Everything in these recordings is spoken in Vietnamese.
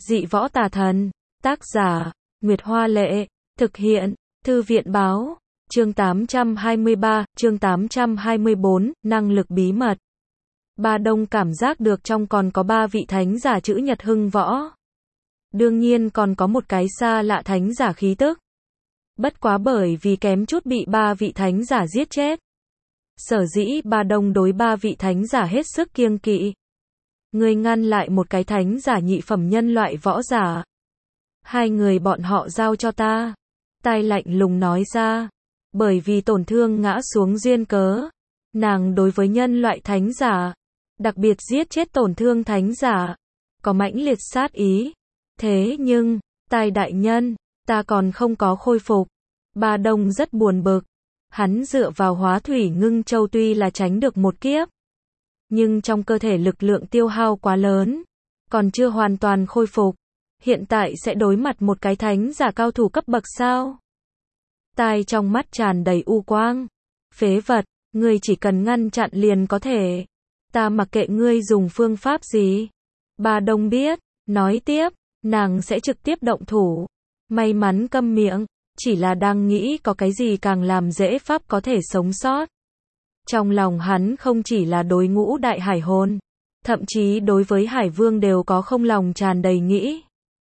Dị võ tà thần. Tác giả, Nguyệt Hoa Lệ. Thực hiện, Thư viện Báo. Chương 823, chương 824, năng lực bí mật. Ba Đông cảm giác được trong còn có 3 vị thánh giả chữ Nhật Hưng Võ. Đương nhiên còn có một cái xa lạ thánh giả khí tức. Bất quá bởi vì kém chút bị 3 vị thánh giả giết chết. Sở dĩ Ba Đông đối 3 vị thánh giả hết sức kiêng kỵ. Người ngăn lại một cái thánh giả nhị phẩm nhân loại võ giả. 2 người bọn họ giao cho ta. Tai lạnh lùng nói ra. Bởi vì tổn thương ngã xuống duyên cớ. Nàng đối với nhân loại thánh giả. Đặc biệt giết chết tổn thương thánh giả. Có mãnh liệt sát ý. Thế nhưng, Tai đại nhân, ta còn không có khôi phục. Ba Đông rất buồn bực. Hắn dựa vào hóa thủy ngưng châu tuy là tránh được một kiếp. Nhưng trong cơ thể lực lượng tiêu hao quá lớn. Còn chưa hoàn toàn khôi phục. Hiện tại sẽ đối mặt một cái thánh giả cao thủ cấp bậc sao? Tai trong mắt tràn đầy u quang. Phế vật, ngươi chỉ cần ngăn chặn liền có thể. Ta mặc kệ ngươi dùng phương pháp gì. Ba Đông biết, nói tiếp, nàng sẽ trực tiếp động thủ. May mắn câm miệng, chỉ là đang nghĩ có cái gì càng làm dễ pháp có thể sống sót. Trong lòng hắn không chỉ là đối ngũ đại hải hồn, thậm chí đối với hải vương đều có không lòng tràn đầy nghĩ.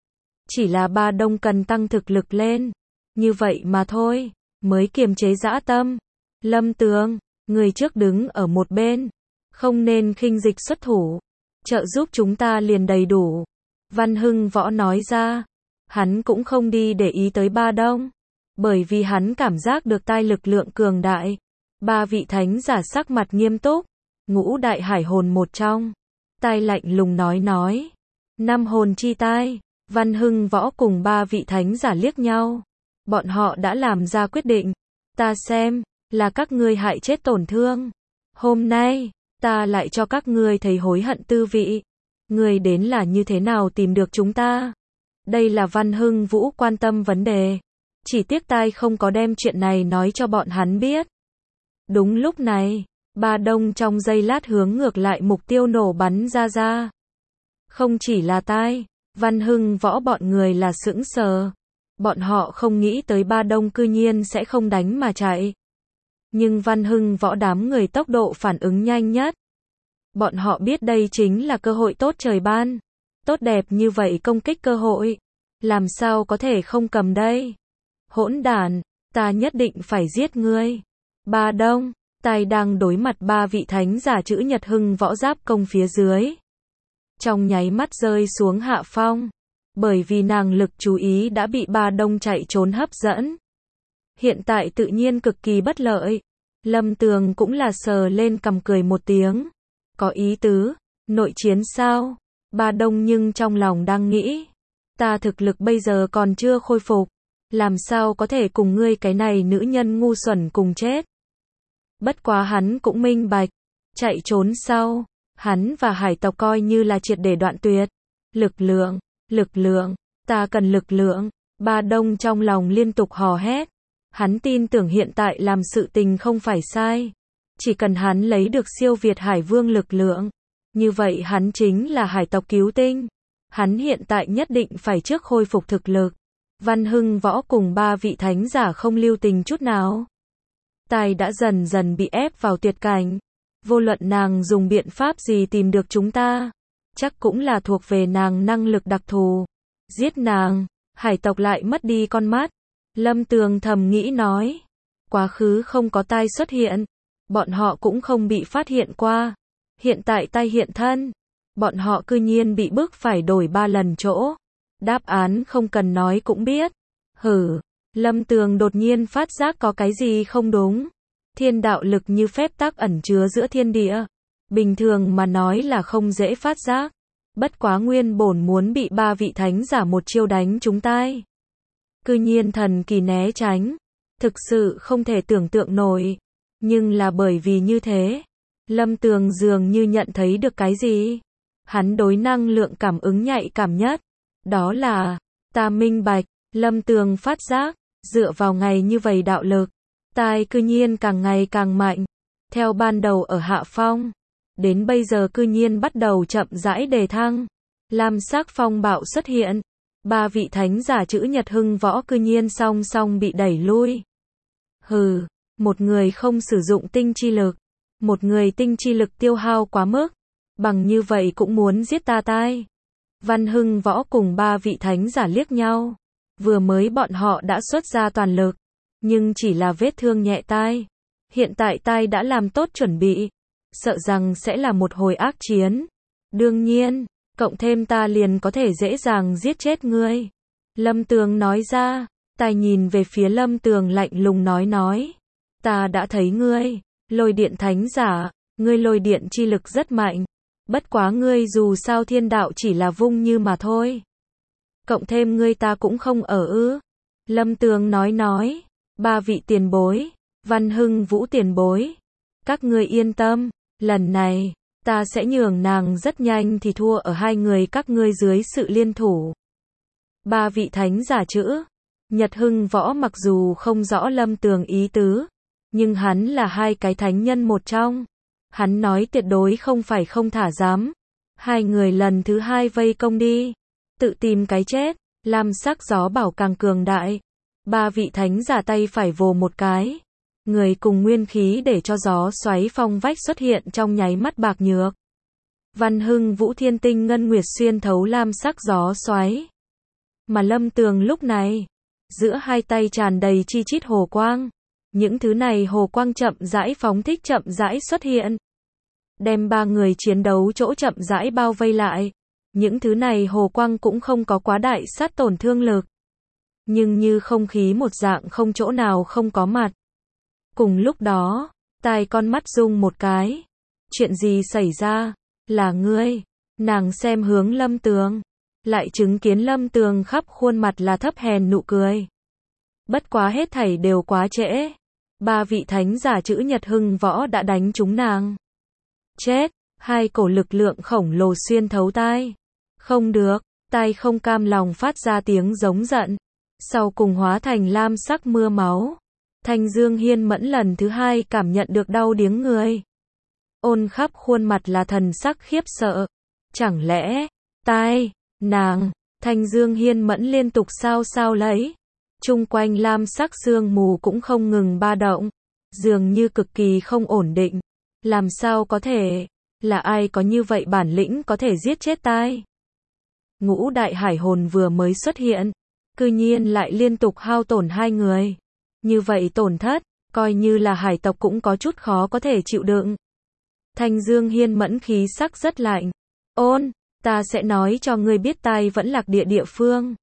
Chỉ là Ba Đông cần tăng thực lực lên, như vậy mà thôi, mới kiềm chế dã tâm. Lâm Tường, người trước đứng ở một bên, không nên khinh dịch xuất thủ, trợ giúp chúng ta liền đầy đủ. Văn Hưng Võ nói ra, hắn cũng không đi để ý tới Ba Đông, bởi vì hắn cảm giác được tai lực lượng cường đại. 3 vị thánh giả sắc mặt nghiêm túc, ngũ đại hải hồn một trong. Tai lạnh lùng nói. 5 hồn chi tai. Văn Hưng Võ cùng 3 vị thánh giả liếc nhau. Bọn họ đã làm ra quyết định. Ta xem, là các ngươi hại chết tổn thương. Hôm nay, ta lại cho các ngươi thấy hối hận tư vị. Ngươi đến là như thế nào tìm được chúng ta? Đây là Văn Hưng Vũ quan tâm vấn đề. Chỉ tiếc Tai không có đem chuyện này nói cho bọn hắn biết. Đúng lúc này, Ba Đông trong giây lát hướng ngược lại mục tiêu nổ bắn ra. Không chỉ là Tai, Văn Hưng Võ bọn người là sững sờ. Bọn họ không nghĩ tới Ba Đông cư nhiên sẽ không đánh mà chạy. Nhưng Văn Hưng Võ đám người tốc độ phản ứng nhanh nhất. Bọn họ biết đây chính là cơ hội tốt trời ban. Tốt đẹp như vậy công kích cơ hội. Làm sao có thể không cầm đây? Hỗn đản, ta nhất định phải giết ngươi. Ba Đông, Tai đang đối mặt 3 vị thánh giả chữ Nhật Hưng Võ giáp công phía dưới. Trong nháy mắt rơi xuống hạ phong. Bởi vì nàng lực chú ý đã bị Ba Đông chạy trốn hấp dẫn. Hiện tại tự nhiên cực kỳ bất lợi. Lâm Tường cũng là sờ lên cằm cười một tiếng. Có ý tứ, nội chiến sao? Ba Đông nhưng trong lòng đang nghĩ. Ta thực lực bây giờ còn chưa khôi phục. Làm sao có thể cùng ngươi cái này nữ nhân ngu xuẩn cùng chết? Bất quá hắn cũng minh bạch. Chạy trốn sau, hắn và hải tộc coi như là triệt để đoạn tuyệt. Lực lượng, ta cần lực lượng. Ba Đông trong lòng liên tục hò hét. Hắn tin tưởng hiện tại làm sự tình không phải sai. Chỉ cần hắn lấy được siêu việt hải vương lực lượng. Như vậy hắn chính là hải tộc cứu tinh. Hắn hiện tại nhất định phải trước khôi phục thực lực. Văn Hưng Võ cùng 3 vị thánh giả không lưu tình chút nào. Tai đã dần dần bị ép vào tuyệt cảnh. Vô luận nàng dùng biện pháp gì tìm được chúng ta, chắc cũng là thuộc về nàng năng lực đặc thù. Giết nàng, hải tộc lại mất đi con mắt. Lâm Tường thầm nghĩ nói. Quá khứ không có Tai xuất hiện. Bọn họ cũng không bị phát hiện qua. Hiện tại Tai hiện thân. Bọn họ cư nhiên bị bức phải đổi 3 lần chỗ. Đáp án không cần nói cũng biết. Lâm Tường đột nhiên phát giác có cái gì không đúng. Thiên đạo lực như phép tắc ẩn chứa giữa thiên địa. Bình thường mà nói là không dễ phát giác. Bất quá nguyên bổn muốn bị 3 vị thánh giả một chiêu đánh trúng tai. Cư nhiên thần kỳ né tránh. Thực sự không thể tưởng tượng nổi. Nhưng là bởi vì như thế. Lâm Tường dường như nhận thấy được cái gì. Hắn đối năng lượng cảm ứng nhạy cảm nhất. Đó là, ta minh bạch. Lâm Tường phát giác, dựa vào ngày như vậy đạo lực. Tai cư nhiên càng ngày càng mạnh. Theo ban đầu ở hạ phong. Đến bây giờ cư nhiên bắt đầu chậm rãi đề thăng. lam sắc phong bạo xuất hiện. Ba vị thánh giả chữ nhật hưng võ cư nhiên song song bị đẩy lui. Hừ, một người không sử dụng tinh chi lực, một người tinh chi lực tiêu hao quá mức, bằng như vậy cũng muốn giết ta tai. Văn Hưng Võ cùng ba vị thánh giả liếc nhau. Vừa mới bọn họ đã xuất ra toàn lực, nhưng chỉ là vết thương nhẹ tai. Hiện tại tai đã làm tốt chuẩn bị, sợ rằng sẽ là một hồi ác chiến. Đương nhiên, cộng thêm ta liền có thể dễ dàng giết chết ngươi. Lâm Tường nói ra, tai nhìn về phía Lâm Tường lạnh lùng nói. Ta đã thấy ngươi, lôi điện thánh giả, ngươi lôi điện chi lực rất mạnh. Bất quá ngươi dù sao thiên đạo chỉ là vung như mà thôi. Cộng thêm ngươi ta cũng không ở ư. Lâm Tường nói. Ba vị tiền bối, Văn Hưng Vũ tiền bối. Các ngươi yên tâm, lần này, ta sẽ nhường nàng rất nhanh thì thua ở hai người các ngươi dưới sự liên thủ. Ba vị thánh giả chữ Nhật Hưng Võ mặc dù không rõ Lâm Tường ý tứ, nhưng hắn là hai cái thánh nhân một trong. Hắn nói tuyệt đối không phải không thả dám. Hai người lần thứ hai vây công đi. Tự tìm cái chết. Lam sắc gió bảo càng cường đại. Ba vị thánh giả tay phải vồ một cái. Người cùng nguyên khí để cho gió xoáy phong vách xuất hiện trong nháy mắt bạc nhược. Văn Hưng Vũ thiên tinh ngân nguyệt xuyên thấu lam sắc gió xoáy. Mà Lâm Tường lúc này, giữa hai tay tràn đầy chi chít hồ quang. Những thứ này hồ quang chậm rãi phóng thích chậm rãi xuất hiện. Đem ba người chiến đấu chỗ chậm rãi bao vây lại. Những thứ này hồ quang cũng không có quá đại sát tổn thương lực. Nhưng như không khí một dạng không chỗ nào không có mặt. Cùng lúc đó, tai con mắt rung một cái. Chuyện gì xảy ra? Là ngươi. Nàng xem hướng Lâm Tường. Lại chứng kiến Lâm Tường khắp khuôn mặt là thấp hèn nụ cười. Bất quá hết thảy đều quá trễ. Ba vị thánh giả chữ Nhật Hưng Võ đã đánh trúng nàng. Chết, hai cổ lực lượng khổng lồ xuyên thấu tai. Không được, tai không cam lòng phát ra tiếng giống giận. Sau cùng hóa thành lam sắc mưa máu. Thanh Dương Hiên Mẫn lần thứ hai cảm nhận được đau điếng người. Ôn khắp khuôn mặt là thần sắc khiếp sợ. Chẳng lẽ, tai, nàng, Thanh Dương Hiên Mẫn liên tục sao lấy. Chung quanh lam sắc sương mù cũng không ngừng ba động. Dường như cực kỳ không ổn định. Làm sao có thể, là ai có như vậy bản lĩnh có thể giết chết tai? Ngũ đại hải hồn vừa mới xuất hiện, cư nhiên lại liên tục hao tổn hai người. Như vậy tổn thất, coi như là hải tộc cũng có chút khó có thể chịu đựng. Thanh Dương Hiên Mẫn khí sắc rất lạnh. Ôn, ta sẽ nói cho ngươi biết tai vẫn lạc địa phương.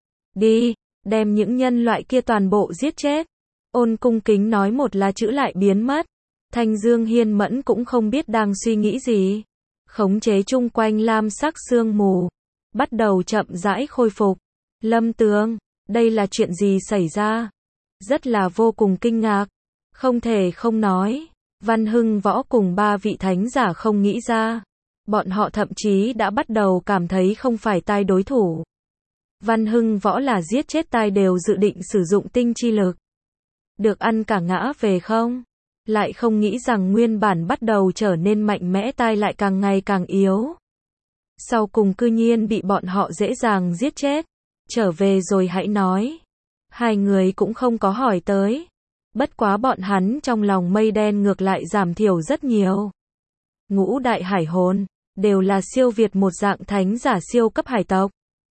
Đi, đem những nhân loại kia toàn bộ giết chết. Ôn cung kính nói một là chữ lại biến mất. Thanh Dương Hiên Mẫn cũng không biết đang suy nghĩ gì. Khống chế chung quanh lam sắc sương mù. Bắt đầu chậm rãi khôi phục. Lâm Tường, đây là chuyện gì xảy ra? Rất là vô cùng kinh ngạc. Không thể không nói. Văn Hưng Võ cùng ba vị thánh giả không nghĩ ra. Bọn họ thậm chí đã bắt đầu cảm thấy không phải tai đối thủ. Văn Hưng Võ là giết chết tai đều dự định sử dụng tinh chi lực. Được ăn cả ngã về không? Lại không nghĩ rằng nguyên bản bắt đầu trở nên mạnh mẽ tai lại càng ngày càng yếu. Sau cùng cư nhiên bị bọn họ dễ dàng giết chết. Trở về rồi hãy nói. Hai người cũng không có hỏi tới. Bất quá bọn hắn trong lòng mây đen ngược lại giảm thiểu rất nhiều. Ngũ đại hải hồn, đều là siêu việt một dạng thánh giả siêu cấp hải tộc.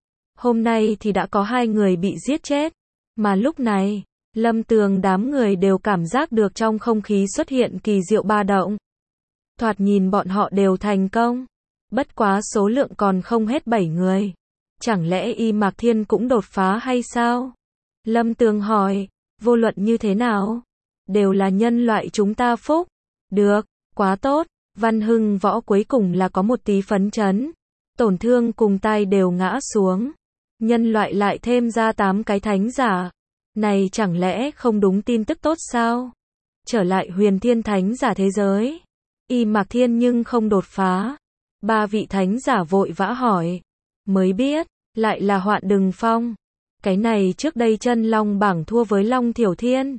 Hôm nay thì đã có hai người bị giết chết. Mà lúc này, Lâm Tường đám người đều cảm giác được trong không khí xuất hiện kỳ diệu ba động. Thoạt nhìn bọn họ đều thành công. Bất quá số lượng còn không hết 7 người. Chẳng lẽ Y Mạc Thiên cũng đột phá hay sao? Lâm Tường hỏi, vô luận như thế nào? Đều là nhân loại chúng ta phúc. Được, quá tốt. Văn Hưng Võ cuối cùng là có một tí phấn chấn. Tổn thương cùng tai đều ngã xuống. Nhân loại lại thêm ra 8 cái thánh giả. Này chẳng lẽ không đúng tin tức tốt sao? Trở lại huyền thiên thánh giả thế giới. Y Mạc Thiên nhưng không đột phá. Ba vị thánh giả vội vã hỏi. Mới biết, lại là Hoạn Đừng Phong. Cái này trước đây chân long bảng thua với Long Thiểu Thiên.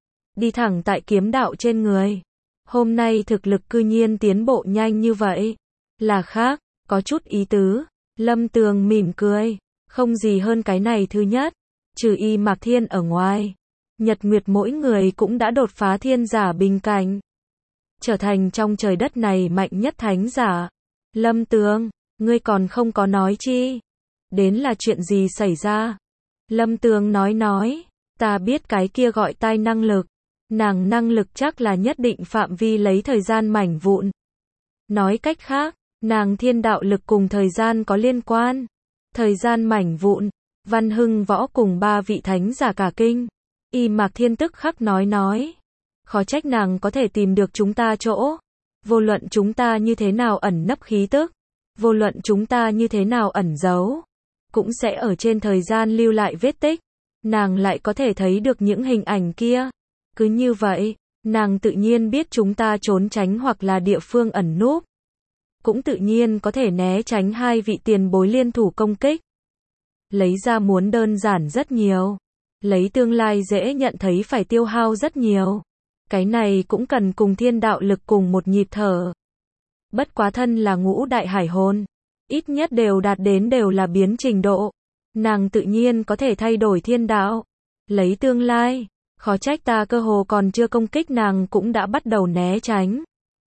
Đi thẳng tại kiếm đạo trên người. Hôm nay thực lực cư nhiên tiến bộ nhanh như vậy. Là khác, có chút ý tứ. Lâm Tường mỉm cười. Không gì hơn cái này. Thứ nhất, trừ Y Mạc Thiên ở ngoài, Nhật Nguyệt mỗi người cũng đã đột phá thiên giả bình cảnh, trở thành trong trời đất này mạnh nhất thánh giả. Lâm Tường, ngươi còn không có nói chi? Đến là chuyện gì xảy ra? Lâm Tường nói, ta biết cái kia gọi tai năng lực. Nàng năng lực chắc là nhất định phạm vi lấy thời gian mảnh vụn. Nói cách khác, nàng thiên đạo lực cùng thời gian có liên quan. Thời gian mảnh vụn, Văn Hưng Võ cùng 3 vị thánh giả cả kinh. Y Mạc Thiên tức khắc nói. Khó trách nàng có thể tìm được chúng ta chỗ. Vô luận chúng ta như thế nào ẩn nấp khí tức, vô luận chúng ta như thế nào ẩn giấu, cũng sẽ ở trên thời gian lưu lại vết tích. Nàng lại có thể thấy được những hình ảnh kia. Cứ như vậy, nàng tự nhiên biết chúng ta trốn tránh hoặc là địa phương ẩn núp. Cũng tự nhiên có thể né tránh 2 vị tiền bối liên thủ công kích. Lấy ra muốn đơn giản rất nhiều. Lấy tương lai dễ nhận thấy phải tiêu hao rất nhiều. Cái này cũng cần cùng thiên đạo lực cùng một nhịp thở. Bất quá thân là ngũ đại hải hồn, ít nhất đều đạt đến đều là biến trình độ. Nàng tự nhiên có thể thay đổi thiên đạo. Lấy tương lai, khó trách ta cơ hồ còn chưa công kích nàng cũng đã bắt đầu né tránh.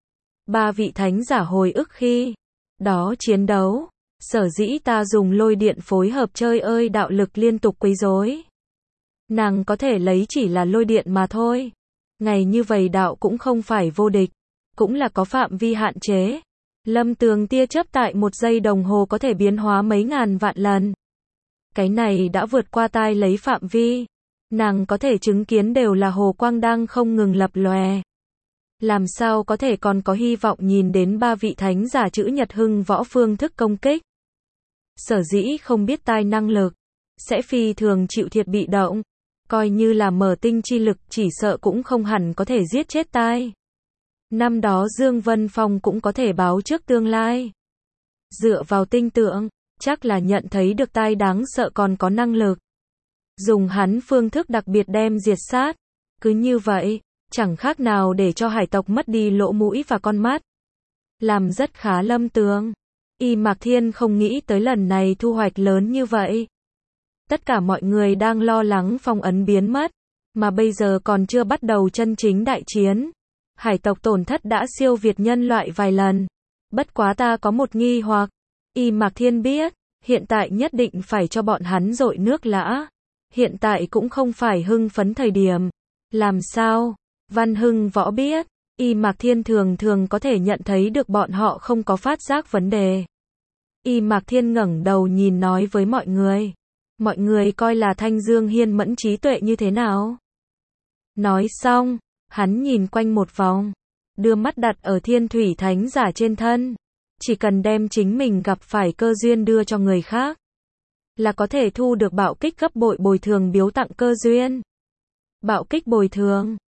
3 vị thánh giả hồi ức khi đó chiến đấu, sở dĩ ta dùng lôi điện phối hợp chơi ơi đạo lực liên tục quấy rối. Nàng có thể lấy chỉ là lôi điện mà thôi. Ngày như vậy đạo cũng không phải vô địch, cũng là có phạm vi hạn chế. Lâm Tường tia chớp tại 1 giây đồng hồ có thể biến hóa mấy ngàn vạn lần. Cái này đã vượt qua tai lấy phạm vi. Nàng có thể chứng kiến đều là hồ quang đang không ngừng lập lòe. Làm sao có thể còn có hy vọng nhìn đến 3 vị thánh giả chữ Nhật Hưng Võ phương thức công kích. Sở dĩ không biết tai năng lực, sẽ phi thường chịu thiệt bị động. Coi như là mở tinh chi lực chỉ sợ cũng không hẳn có thể giết chết tai. Năm đó Dương Vân Phong cũng có thể báo trước tương lai. Dựa vào tinh tượng, chắc là nhận thấy được tai đáng sợ còn có năng lực. Dùng hắn phương thức đặc biệt đem diệt sát. Cứ như vậy, chẳng khác nào để cho hải tộc mất đi lỗ mũi và con mắt. Làm rất khá. Lâm Tường. Y Mạc Thiên không nghĩ tới lần này thu hoạch lớn như vậy. Tất cả mọi người đang lo lắng phong ấn biến mất, mà bây giờ còn chưa bắt đầu chân chính đại chiến. Hải tộc tổn thất đã siêu việt nhân loại vài lần. Bất quá ta có một nghi hoặc. Y Mạc Thiên biết, hiện tại nhất định phải cho bọn hắn dội nước lã. Hiện tại cũng không phải hưng phấn thời điểm. Làm sao? Văn Hưng Võ biết, Y Mạc Thiên thường có thể nhận thấy được bọn họ không có phát giác vấn đề. Y Mạc Thiên ngẩng đầu nhìn nói với mọi người. Mọi người coi là Thanh Dương Hiên mẫn trí tuệ như thế nào? Nói xong, hắn nhìn quanh một vòng, đưa mắt đặt ở Thiên Thủy Thánh giả trên thân. Chỉ cần đem chính mình gặp phải cơ duyên đưa cho người khác, là có thể thu được bạo kích gấp bội bồi thường biếu tặng cơ duyên. Bạo kích bồi thường,